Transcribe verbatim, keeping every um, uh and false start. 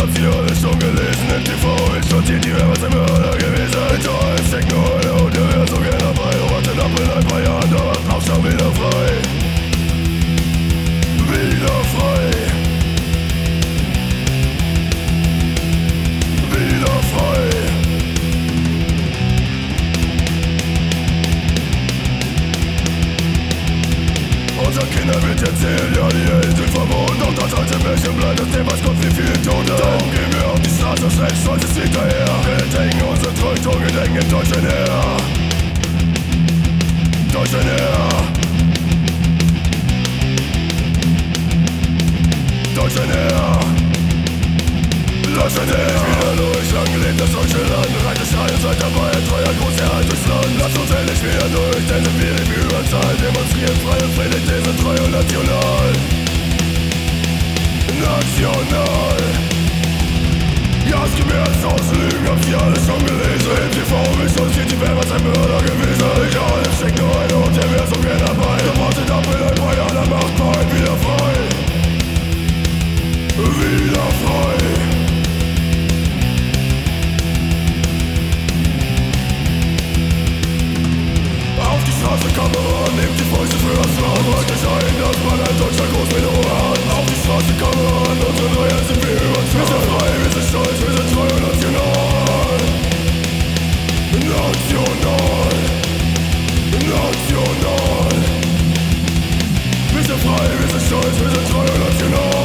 habt ihr alles schon gelesen. Im T V explodiert die Werbung, ein Mörder gewesen. Hinter allem steckt nur einer und der wäre so gern dabei. Und wartet ab in ein paar Jahren, da war auch schon wieder frei. Wieder frei. Wieder frei. Unseren Kindern wird erzählt, ja die Helden sind verboten. Doch das alte Märchen bleibt das Thema, es kommt wie viele Tote. Darum gehen wir auf die Straße, schnell stolz ist hinterher. Wir hängen unsere Treutung, gedenken im deutschen Heer. Deutschen Heer. Deutschen Heer. Lassen dich wieder durch, lang gelebt das deutsche Land. Reite schreien, seid dabei, ein treuer Großherr durchs Land. Lasst uns endlich wieder durch, denn sind wir im Überzahl. Demonstrieren frei und friedlich, wir sind treu und national. National. Ja, es gibt mehr als tausend Lügen, habt ihr alles schon gelesen. Im T V ist uns geht die Welt, was ein Mörder gewesen. Egal, es steckt nur einer und der wär so gern dabei. Der wartet ab in ein paar Jahren, dann macht man wieder frei. Wieder frei. Straße, Kamera, nehmt die Fäuste für das Land. Wollt euch ein, dass man ein deutscher groß mit Ohr hat. Auf die Straße, Kamera, unsere Freiheit sind wir überzeugt. Wir sind frei, wir sind stolz, wir sind treu und national. National. National. Wir sind frei, wir sind stolz, wir sind treu und national.